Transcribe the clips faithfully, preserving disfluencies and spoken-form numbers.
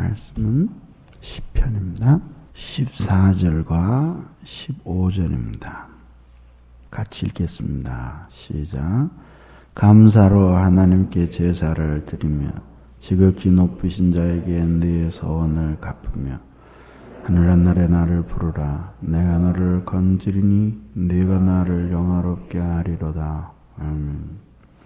말씀은 시편입니다. 십사 절과 십오 절입니다. 같이 읽겠습니다. 시작. 감사로 하나님께 제사를 드리며 지극히 높으신 자에게 네 서원을 갚으며 하늘하늘에 나를 부르라. 내가 너를 건지리니 네가 나를 영화롭게 하리로다. 아멘.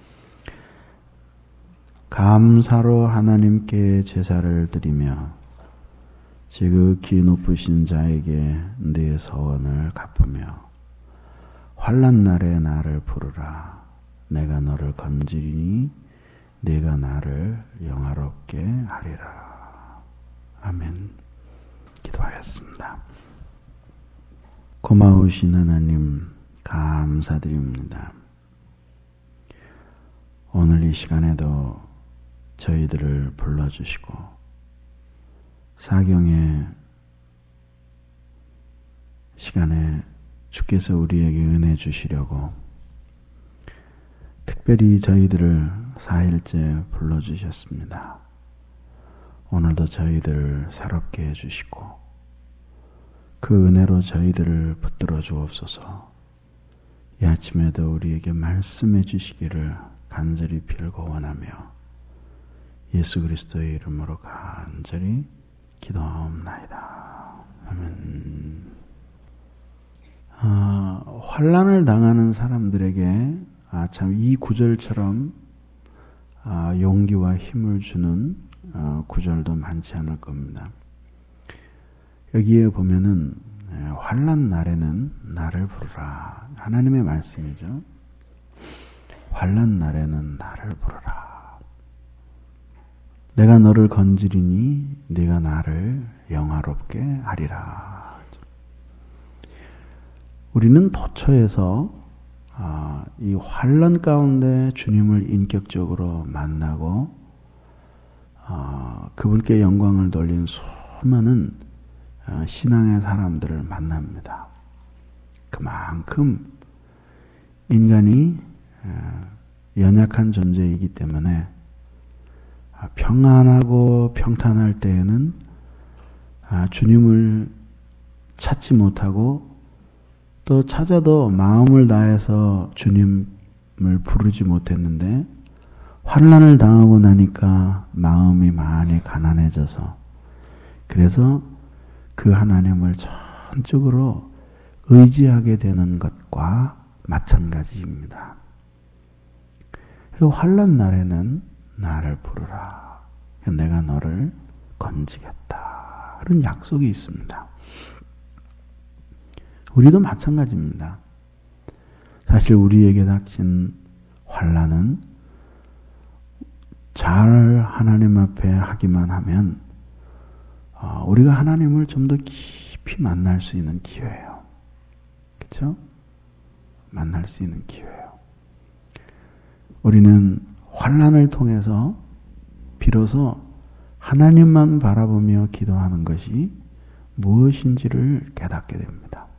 감사로 하나님께 제사를 드리며 지극히 높으신 자에게 네 서원을 갚으며 환난 날에 나를 부르라. 내가 너를 건지리니 네가 나를 영화롭게 하리라. 아멘. 기도하겠습니다. 고마우신 하나님 감사드립니다. 오늘 이 시간에도 저희들을 불러주시고 사경의 시간에 주께서 우리에게 은혜 주시려고 특별히 저희들을 사일째 불러주셨습니다. 오늘도 저희들을 새롭게 해주시고 그 은혜로 저희들을 붙들어 주옵소서. 이 아침에도 우리에게 말씀해 주시기를 간절히 빌고 원하며 예수 그리스도의 이름으로 간절히 기도하옵나이다. 아멘. 아, 환난을 당하는 사람들에게 아, 참 이 구절처럼 아, 용기와 힘을 주는 아, 구절도 많지 않을 겁니다. 여기에 보면은 환난 날에는 나를 부르라. 하나님의 말씀이죠. 환난 날에는 나를 부르라. 내가 너를 건지리니 네가 나를 영화롭게 하리라. 우리는 도처에서 아, 이 환난 가운데 주님을 인격적으로 만나고 아, 그분께 영광을 돌린 수많은 아, 신앙의 사람들을 만납니다. 그만큼 인간이 아, 연약한 존재이기 때문에 아, 평안하고 평탄할 때에는 아, 주님을 찾지 못하고 또 찾아도 마음을 다해서 주님을 부르지 못했는데 환난을 당하고 나니까 마음이 많이 가난해져서 그래서 그 하나님을 전적으로 의지하게 되는 것과 마찬가지입니다. 그 환난 날에는 나를 부르라. 내가 너를 건지겠다. 그런 약속이 있습니다. 우리도 마찬가지입니다. 사실 우리에게 닥친 환난은 잘 하나님 앞에 하기만 하면 우리가 하나님을 좀 더 깊이 만날 수 있는 기회예요. 그렇죠? 만날 수 있는 기회예요. 우리는 환난을 통해서 비로소 하나님만 바라보며 기도하는 것이 무엇인지를 깨닫게 됩니다.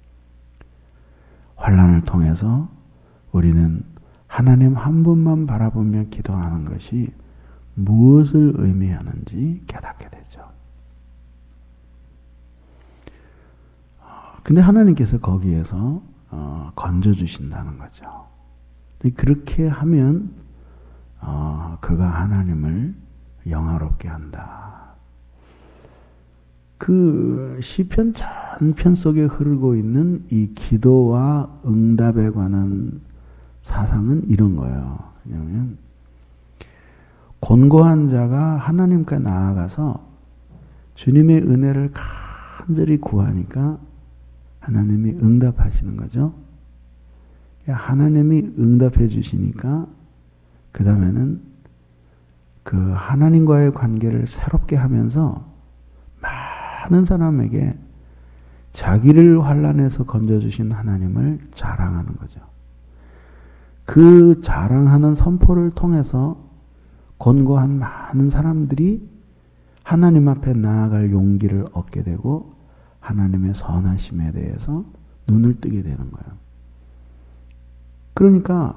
환난을 통해서 우리는 하나님 한 분만 바라보며 기도하는 것이 무엇을 의미하는지 깨닫게 되죠. 근데 하나님께서 거기에서 어, 건져주신다는 거죠. 그렇게 하면 어, 그가 하나님을 영화롭게 한다. 그 시편 전편 속에 흐르고 있는 이 기도와 응답에 관한 사상은 이런 거예요. 왜냐하면 곤고한 자가 하나님께 나아가서 주님의 은혜를 간절히 구하니까 하나님이 응답하시는 거죠. 하나님이 응답해 주시니까 그 다음에는 그 하나님과의 관계를 새롭게 하면서 많은 사람에게 자기를 환난에서 건져주신 하나님을 자랑하는 거죠. 그 자랑하는 선포를 통해서 곤고한 많은 사람들이 하나님 앞에 나아갈 용기를 얻게 되고 하나님의 선하심에 대해서 눈을 뜨게 되는 거예요. 그러니까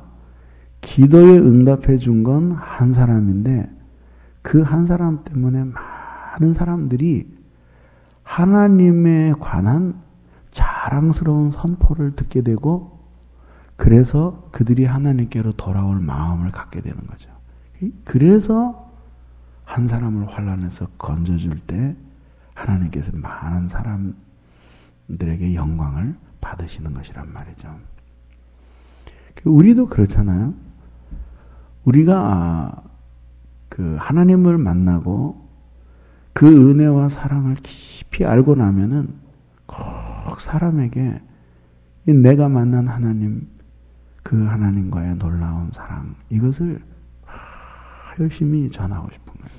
기도에 응답해 준 건 한 사람인데 그 한 사람 때문에 많은 사람들이 하나님에 관한 자랑스러운 선포를 듣게 되고 그래서 그들이 하나님께로 돌아올 마음을 갖게 되는 거죠. 그래서 한 사람을 환난에서 건져줄 때 하나님께서 많은 사람들에게 영광을 받으시는 것이란 말이죠. 우리도 그렇잖아요. 우리가 그 하나님을 만나고 그 은혜와 사랑을 깊이 알고 나면은 꼭 사람에게 내가 만난 하나님, 그 하나님과의 놀라운 사랑, 이것을 열심히 전하고 싶은 거예요.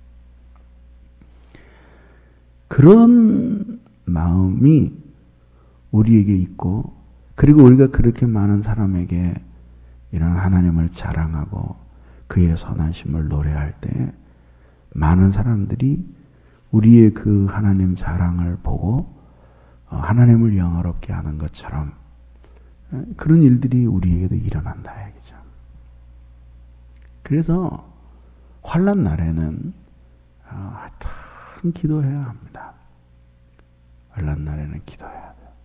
그런 마음이 우리에게 있고, 그리고 우리가 그렇게 많은 사람에게 이런 하나님을 자랑하고 그의 선하심을 노래할 때 많은 사람들이 우리의 그 하나님 자랑을 보고 하나님을 영화롭게 하는 것처럼 그런 일들이 우리에게도 일어난다 얘기죠. 그래서 환난 날에는 하여튼 기도해야 합니다. 환난 날에는 기도해야 돼요.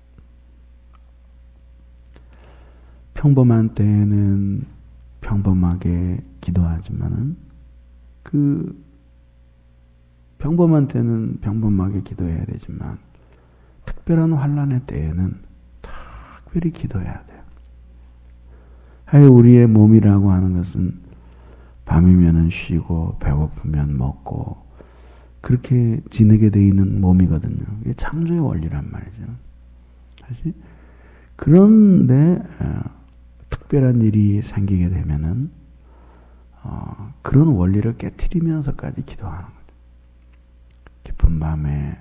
평범한 때에는 평범하게 기도하지만은 그 평범한 때는 평범하게 기도해야 되지만 특별한 환난의 때에는 특별히 기도해야 돼요. 하여 우리의 몸이라고 하는 것은 밤이면은 쉬고 배고프면 먹고 그렇게 지내게 돼 있는 몸이거든요. 이게 창조의 원리란 말이죠. 사실 그런데 어, 특별한 일이 생기게 되면은 어, 그런 원리를 깨트리면서까지 기도하는 거죠. 깊은 밤에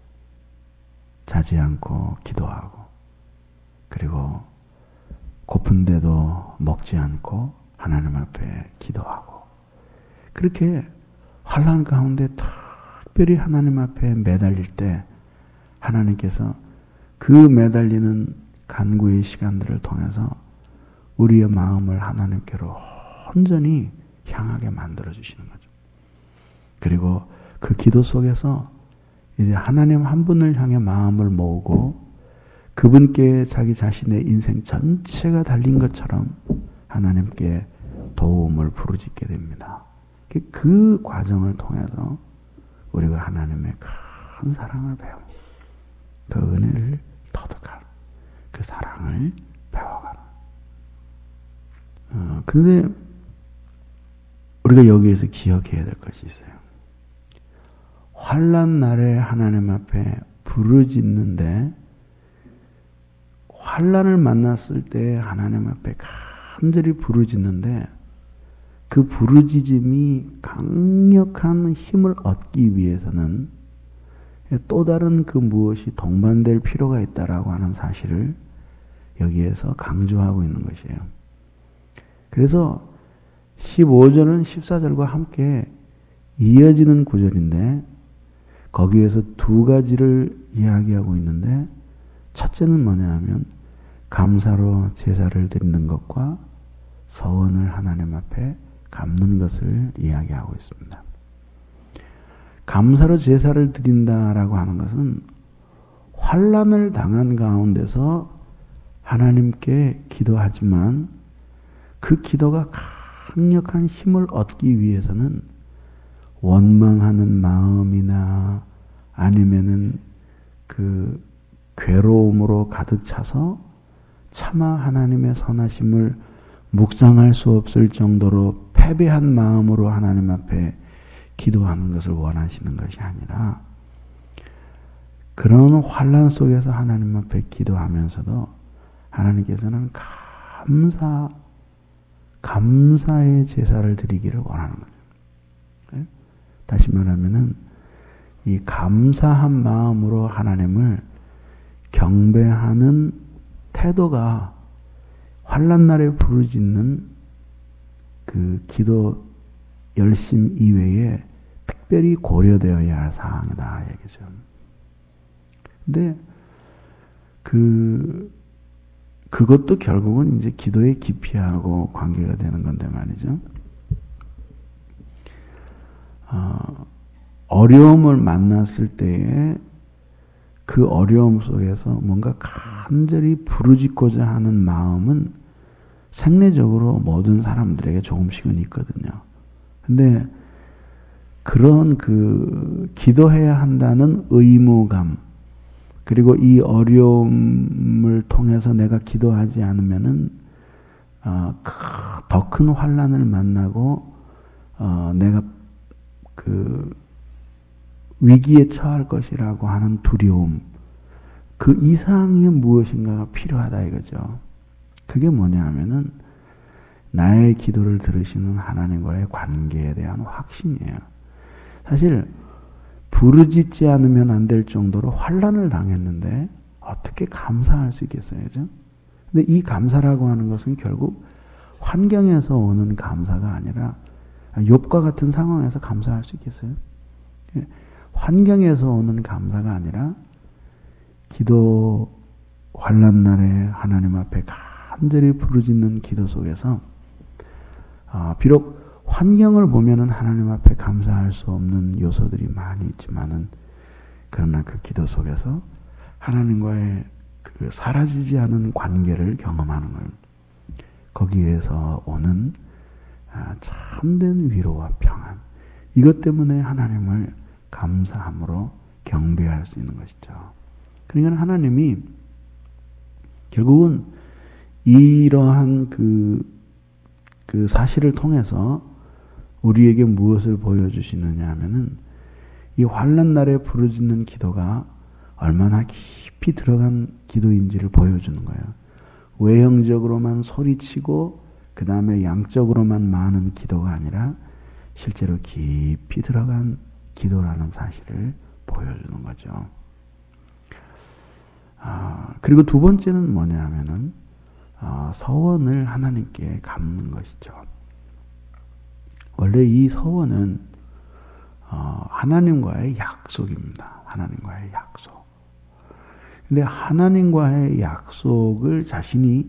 자지 않고 기도하고 그리고 고픈데도 먹지 않고 하나님 앞에 기도하고 그렇게 환난 가운데 특별히 하나님 앞에 매달릴 때 하나님께서 그 매달리는 간구의 시간들을 통해서 우리의 마음을 하나님께로 온전히 향하게 만들어 주시는 거죠. 그리고 그 기도 속에서 이제 하나님 한 분을 향해 마음을 모으고 그분께 자기 자신의 인생 전체가 달린 것처럼 하나님께 도움을 부르짖게 됩니다. 그 과정을 통해서 우리가 하나님의 큰 사랑을 배우고 그 은혜를 터득하는 그 사랑을 배워가는. 어, 그런데 우리가 여기에서 기억해야 될 것이 있어요. 환난 날에 하나님 앞에 부르짖는데 환난을 만났을 때 하나님 앞에 간절히 부르짖는데 그 부르짖음이 강력한 힘을 얻기 위해서는 또 다른 그 무엇이 동반될 필요가 있다라고 하는 사실을 여기에서 강조하고 있는 것이에요. 그래서 십오 절은 십사 절과 함께 이어지는 구절인데 거기에서 두 가지를 이야기하고 있는데 첫째는 뭐냐 하면 감사로 제사를 드리는 것과 서원을 하나님 앞에 갚는 것을 이야기하고 있습니다. 감사로 제사를 드린다라고 하는 것은 환난을 당한 가운데서 하나님께 기도하지만 그 기도가 강력한 힘을 얻기 위해서는 원망하는 마음이나 아니면은 그 괴로움으로 가득 차서 차마 하나님의 선하심을 묵상할 수 없을 정도로 패배한 마음으로 하나님 앞에 기도하는 것을 원하시는 것이 아니라 그런 환난 속에서 하나님 앞에 기도하면서도 하나님께서는 감사, 감사의 제사를 드리기를 원하는 거죠. 다시 말하면은 이 감사한 마음으로 하나님을 경배하는 태도가 환난 날에 부르짖는 그 기도 열심 이외에 특별히 고려되어야 할 사항이다 얘기죠. 근데 그 그것도 결국은 이제 기도의 깊이하고 관계가 되는 건데 말이죠. 어, 어려움을 만났을 때에 그 어려움 속에서 뭔가 간절히 부르짖고자 하는 마음은 생리적으로 모든 사람들에게 조금씩은 있거든요. 근데 그런 그 기도해야 한다는 의무감, 그리고 이 어려움을 통해서 내가 기도하지 않으면은 어, 더 큰 환난을 만나고 어, 내가 그 위기에 처할 것이라고 하는 두려움, 그 이상의 무엇인가가 필요하다 이거죠. 그게 뭐냐 하면은 나의 기도를 들으시는 하나님과의 관계에 대한 확신이에요. 사실 부르짖지 않으면 안 될 정도로 환난을 당했는데 어떻게 감사할 수 있겠어요? 그죠? 근데 이 감사라고 하는 것은 결국 환경에서 오는 감사가 아니라 욥과 같은 상황에서 감사할 수 있겠어요? 환경에서 오는 감사가 아니라 기도 환난 날에 하나님 앞에 간절히 부르짖는 기도 속에서 아, 비록 환경을 보면은 하나님 앞에 감사할 수 없는 요소들이 많이 있지만은 그러나 그 기도 속에서 하나님과의 그 사라지지 않은 관계를 경험하는 걸 거기에서 오는 아, 참된 위로와 평안, 이것 때문에 하나님을 감사함으로 경배할 수 있는 것이죠. 그러니까 하나님이 결국은 이러한 그, 그 사실을 통해서 우리에게 무엇을 보여주시느냐 하면은 이 환난 날에 부르짖는 기도가 얼마나 깊이 들어간 기도인지를 보여주는 거예요. 외형적으로만 소리치고 그 다음에 양적으로만 많은 기도가 아니라 실제로 깊이 들어간 기도라는 사실을 보여주는 거죠. 아, 그리고 두 번째는 뭐냐 하면은 아, 서원을 하나님께 갚는 것이죠. 원래 이 서원은 어, 하나님과의 약속입니다. 하나님과의 약속. 근데 하나님과의 약속을 자신이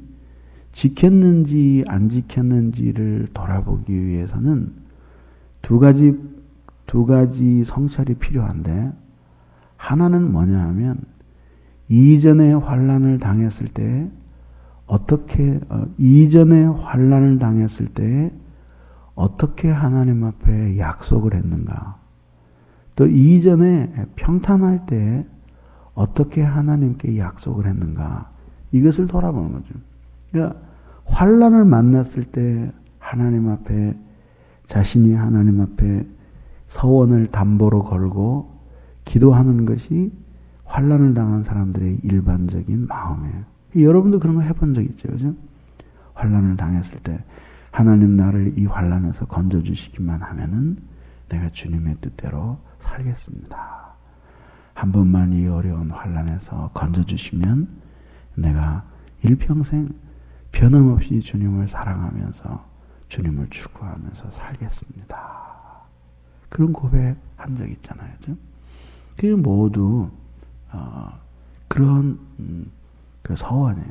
지켰는지 안 지켰는지를 돌아보기 위해서는 두 가지 두 가지 성찰이 필요한데, 하나는 뭐냐 하면 이전에 환난을 당했을 때 어떻게 어, 이전에 환난을 당했을 때 어떻게 하나님 앞에 약속을 했는가, 또 이전에 평탄할 때 어떻게 하나님께 약속을 했는가, 이것을 돌아보는 거죠. 그러니까 환난을 만났을 때 하나님 앞에 자신이 하나님 앞에 서원을 담보로 걸고 기도하는 것이 환난을 당한 사람들의 일반적인 마음이에요. 여러분도 그런 거 해본 적 있죠, 그죠? 환난을 당했을 때 하나님 나를 이 환난에서 건져주시기만 하면은 내가 주님의 뜻대로 살겠습니다. 한 번만 이 어려운 환난에서 건져주시면 내가 일평생 변함없이 주님을 사랑하면서 주님을 추구하면서 살겠습니다. 그런 고백한 적 있잖아요. 그죠? 그게 모두 어, 그런 음, 그 서원이에요.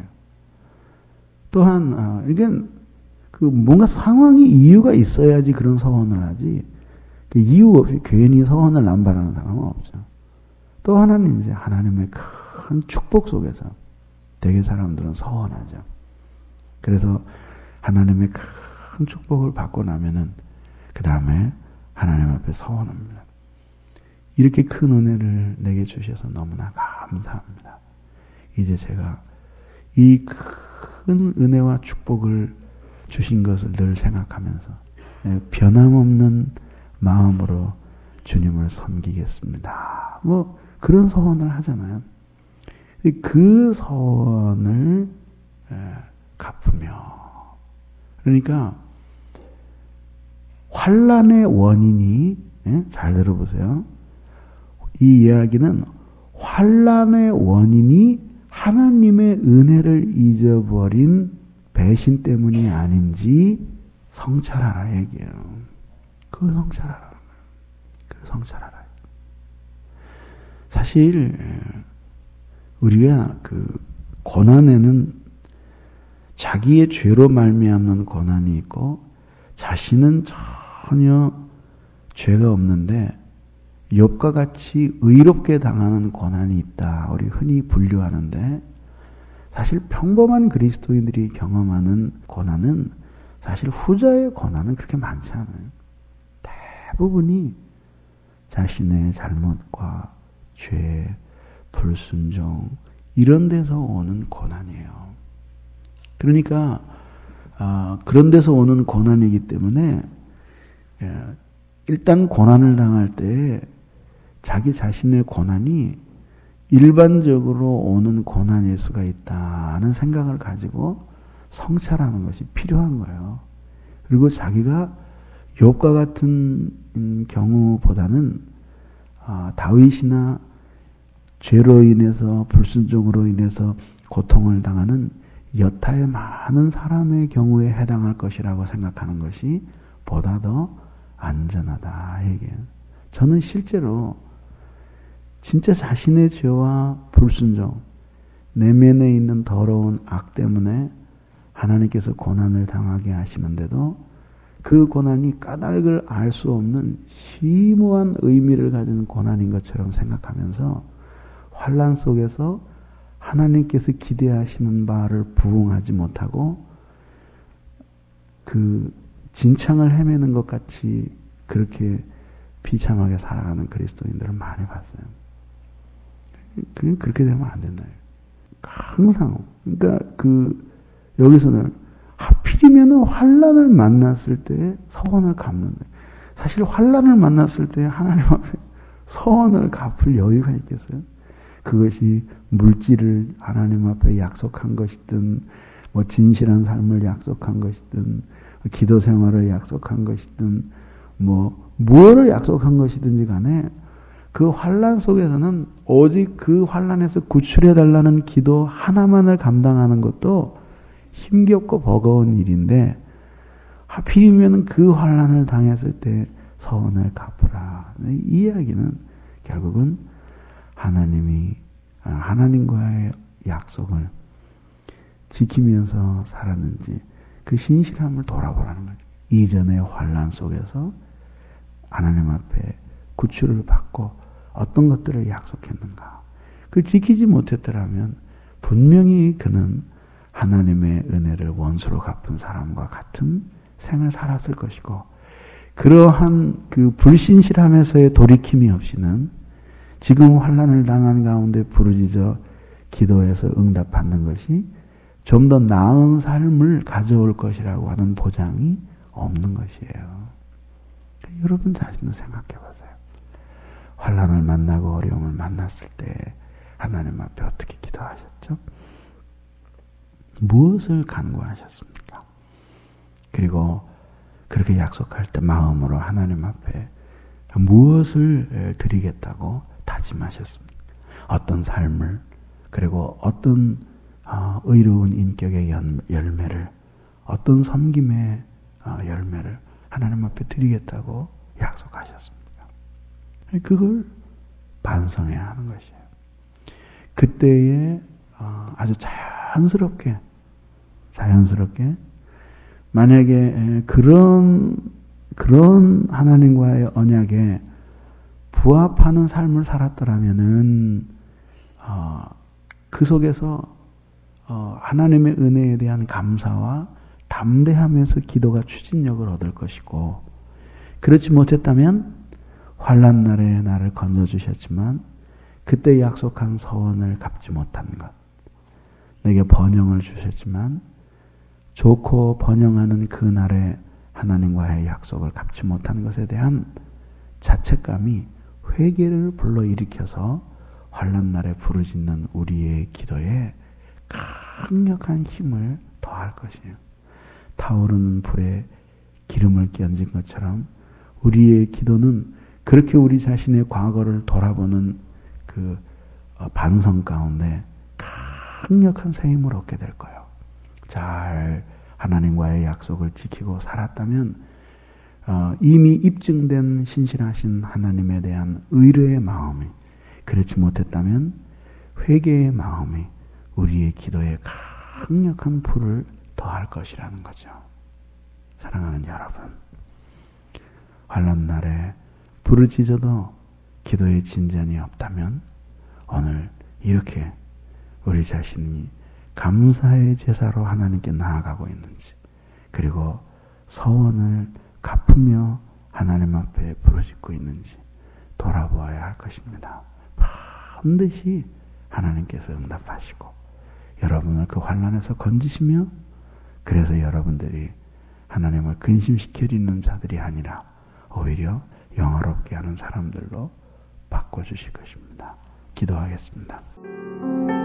또한 어, 이게 그 뭔가 상황이 이유가 있어야지 그런 서원을 하지, 그 이유 없이 괜히 서원을 남발하는 사람은 없죠. 또 하나는 이제 하나님의 큰 축복 속에서 되게 사람들은 서원하죠. 그래서 하나님의 큰 축복을 받고 나면은 그 다음에 하나님 앞에 서원합니다. 이렇게 큰 은혜를 내게 주셔서 너무나 감사합니다. 이제 제가 이 큰 은혜와 축복을 주신 것을 늘 생각하면서 변함없는 마음으로 주님을 섬기겠습니다. 뭐 그런 서원을 하잖아요. 그 서원을 갚으며, 그러니까 환난의 원인이, 잘 들어보세요. 이 이야기는 환난의 원인이 하나님의 은혜를 잊어버린 배신 때문이 아닌지 성찰하라 얘기예요. 그걸 성찰하라. 그걸 성찰하라. 사실 우리가 그 고난에는 자기의 죄로 말미암는 고난이 있고 자신은 전혀 죄가 없는데 욥과 같이 의롭게 당하는 고난이 있다. 우리 흔히 분류하는데 사실 평범한 그리스도인들이 경험하는 고난은 사실 후자의 고난은 그렇게 많지 않아요. 대부분이 자신의 잘못과 죄, 불순종 이런 데서 오는 고난이에요. 그러니까 아, 그런 데서 오는 고난이기 때문에 예, 일단 고난을 당할 때 자기 자신의 고난이 일반적으로 오는 고난일 수가 있다는 생각을 가지고 성찰하는 것이 필요한 거예요. 그리고 자기가 욥과 같은 경우보다는 아, 다윗이나 죄로 인해서 불순종으로 인해서 고통을 당하는 여타의 많은 사람의 경우에 해당할 것이라고 생각하는 것이 보다 더 안전하다. 이게 저는 실제로 진짜 자신의 죄와 불순종, 내면에 있는 더러운 악 때문에 하나님께서 고난을 당하게 하시는데도 그 고난이 까닭을 알 수 없는 심오한 의미를 가진 고난인 것처럼 생각하면서 환난 속에서 하나님께서 기대하시는 바를 부응하지 못하고 그 진창을 헤매는 것 같이 그렇게 비참하게 살아가는 그리스도인들을 많이 봤어요. 그렇게 되면 안 된다. 항상 그러니까 그 여기서는 하필이면 환난을 만났을 때 서원을 갚는다. 사실 환난을 만났을 때 하나님 앞에 서원을 갚을 여유가 있겠어요? 그것이 물질을 하나님 앞에 약속한 것이든 뭐 진실한 삶을 약속한 것이든 기도 생활을 약속한 것이든 뭐 무엇을 약속한 것이든지 간에 그 환난 속에서는 오직 그 환난에서 구출해 달라는 기도 하나만을 감당하는 것도 힘겹고 버거운 일인데 하필이면 그 환난을 당했을 때 서원을 갚으라. 이 이야기는 결국은 하나님이 하나님과의 약속을 지키면서 살았는지 그 신실함을 돌아보라는 거죠. 이전의 환난 속에서 하나님 앞에 구출을 받고 어떤 것들을 약속했는가. 그걸 지키지 못했더라면 분명히 그는 하나님의 은혜를 원수로 갚은 사람과 같은 생을 살았을 것이고 그러한 그 불신실함에서의 돌이킴이 없이는 지금 환난을 당한 가운데 부르짖어 기도해서 응답받는 것이 좀 더 나은 삶을 가져올 것이라고 하는 보장이 없는 것이에요. 여러분 자신도 생각해 보세요. 환난을 만나고 어려움을 만났을 때 하나님 앞에 어떻게 기도하셨죠? 무엇을 간구하셨습니까? 그리고 그렇게 약속할 때 마음으로 하나님 앞에 무엇을 드리겠다고 다짐하셨습니까? 어떤 삶을 그리고 어떤 어, 의로운 인격의 열매를 어떤 섬김의 어, 열매를 하나님 앞에 드리겠다고 약속하셨습니까? 그걸 반성해야 하는 것이에요. 그때에 어, 아주 자연스럽게 자연스럽게 만약에 그런 그런 하나님과의 언약에 부합하는 삶을 살았더라면은 어, 그 속에서 어, 하나님의 은혜에 대한 감사와 담대하면서 기도가 추진력을 얻을 것이고 그렇지 못했다면 환난 날에 나를 건져주셨지만 그때 약속한 서원을 갚지 못한 것 내게 번영을 주셨지만 좋고 번영하는 그 날에 하나님과의 약속을 갚지 못한 것에 대한 자책감이 회개를 불러일으켜서 환난 날에 부르짖는 우리의 기도에 강력한 힘을 더할 것이에요. 타오르는 불에 기름을 끼얹은 것처럼 우리의 기도는 그렇게 우리 자신의 과거를 돌아보는 그 반성 가운데 강력한 새 힘을 얻게 될 거예요. 잘 하나님과의 약속을 지키고 살았다면 어, 이미 입증된 신실하신 하나님에 대한 의뢰의 마음이 그렇지 못했다면 회개의 마음이 우리의 기도에 강력한 불을 더할 것이라는 거죠. 사랑하는 여러분, 환난 날에 부르짖어도 기도의 진전이 없다면 오늘 이렇게 우리 자신이 감사의 제사로 하나님께 나아가고 있는지, 그리고 서원을 갚으며 하나님 앞에 부르짖고 있는지 돌아보아야 할 것입니다. 반드시 하나님께서 응답하시고 여러분을 그 환난에서 건지시며, 그래서 여러분들이 하나님을 근심시키는 자들이 아니라 오히려 영화롭게 하는 사람들로 바꿔주실 것입니다. 기도하겠습니다.